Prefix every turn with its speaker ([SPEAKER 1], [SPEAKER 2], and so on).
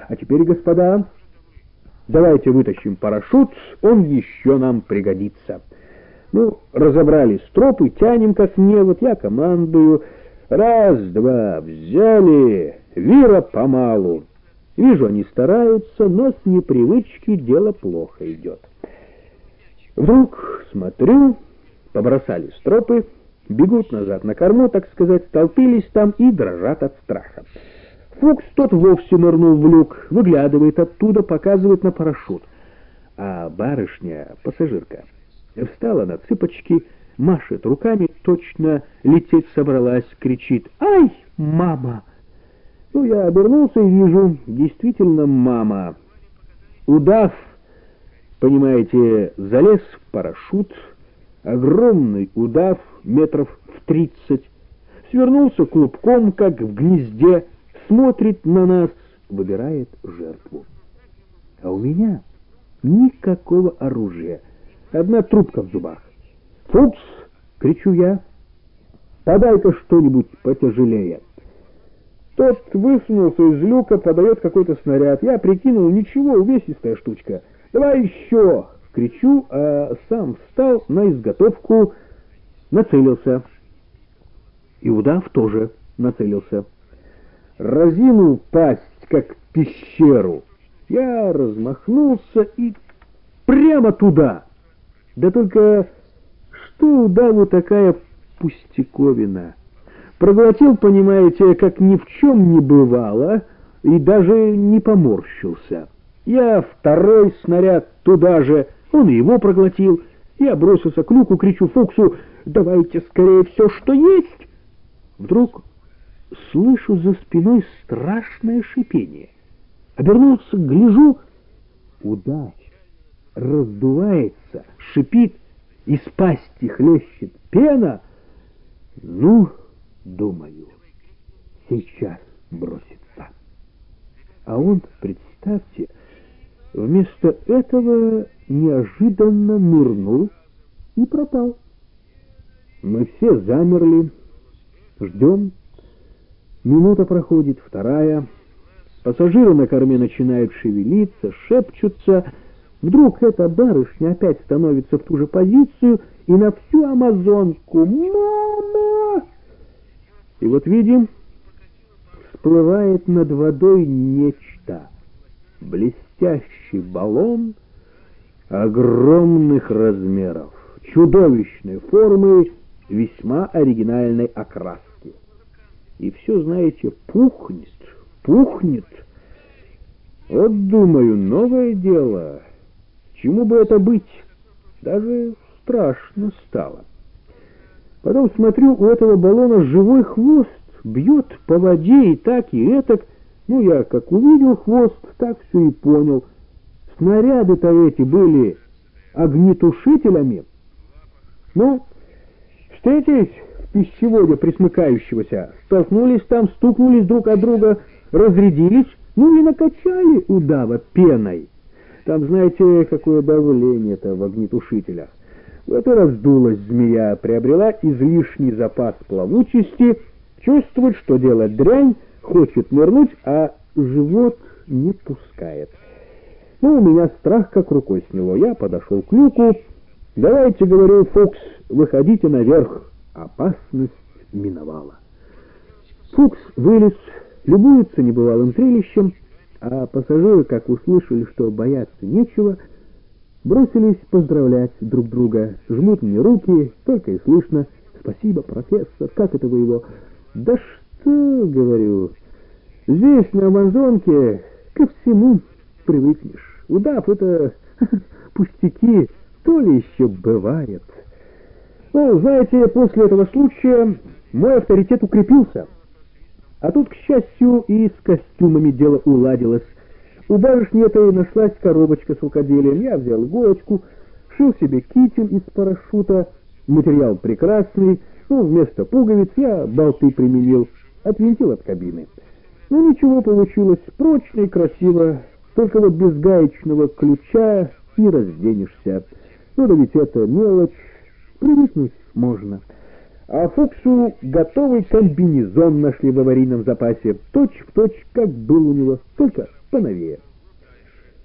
[SPEAKER 1] А теперь, господа, давайте вытащим парашют, он еще нам пригодится. Ну, разобрали стропы, тянем как невод, я командую. Раз, два, взяли, вира помалу. Вижу, они стараются, но с непривычки дело плохо идет. Вдруг смотрю, побросали стропы, бегут назад на корму, так сказать, столпились там и дрожат от страха. Фукс тот вовсе нырнул в люк, выглядывает оттуда, показывает на парашют. А барышня, пассажирка, встала на цыпочки, машет руками, точно лететь собралась, кричит: «Ай, мама!» Ну, я обернулся и вижу, действительно мама. Удав, понимаете, залез в парашют, огромный удав, метров в 30, свернулся клубком, как в гнезде, смотрит на нас, выбирает жертву. А у меня никакого оружия, одна трубка в зубах. «Фукс!» — кричу я. «Подай-ка что-нибудь потяжелее». Тот высунулся из люка, подает какой-то снаряд. Я прикинул, ничего, увесистая штучка. «Давай еще!» — кричу, а сам встал на изготовку, нацелился. И удав тоже нацелился. Разинул пасть, как пещеру. Я размахнулся и прямо туда. Да только что удаву такая пустяковина? Проглотил, понимаете, как ни в чем не бывало, и даже не поморщился. Я второй снаряд туда же, он и его проглотил. Я бросился к люку, кричу Фуксу: «Давайте скорее все, что есть!» Вдруг слышу за спиной страшное шипение. Обернулся, гляжу, удав раздувается, шипит, из пасти хлещет пена. Ну, думаю, сейчас бросится. А он, представьте, вместо этого неожиданно нырнул и пропал. Мы все замерли, ждем. Минута проходит, вторая. Пассажиры на корме начинают шевелиться, шепчутся. Вдруг эта барышня опять становится в ту же позицию и на всю амазонку: «Мама!» И вот видим, всплывает над водой нечто. Блестящий баллон огромных размеров, чудовищной формы, весьма оригинальной окраски. И все, знаете, пухнет, пухнет. Вот думаю, новое дело. Чему бы это быть? Даже страшно стало. Потом смотрю, у этого баллона живой хвост, бьет по воде и так, и этак. Ну, я как увидел хвост, так все и понял. Снаряды-то эти были огнетушителями. Ну, встретились в пищеводе присмыкающегося, столкнулись там, стукнулись друг от друга, разрядились, ну и накачали удава пеной. Там, знаете, какое давление-то в огнетушителях. Вот и раздулась змея, приобрела излишний запас плавучести, чувствует, что делать дрянь, хочет нырнуть, а живот не пускает. Ну, у меня страх как рукой сняло. Я подошел к люку. «Давайте, — говорю, — Фукс, выходите наверх. Опасность миновала». Фукс вылез, любуется небывалым зрелищем, а пассажиры, как услышали, что бояться нечего, бросились поздравлять друг друга, жмут мне руки, только и слышно: «Спасибо, профессор, как это вы его?» «Да что, — говорю, — здесь, на Амазонке, ко всему привыкнешь. Удав — это пустяки, то ли еще бывает». Ну, знаете, после этого случая мой авторитет укрепился. А тут, к счастью, и с костюмами дело уладилось. У барышни этой нашлась коробочка с рукоделием. Я взял иголочку, шил себе китель из парашюта. Материал прекрасный. Ну, вместо пуговиц я болты применил, отвинтил от кабины. Ну, ничего получилось, прочно и красиво. Только вот без гаечного ключа не разденешься. Ну, да ведь это мелочь, привыкнуть можно. А Фуксу готовый комбинезон нашли в аварийном запасе, точь-в-точь, как был у него, только поновее.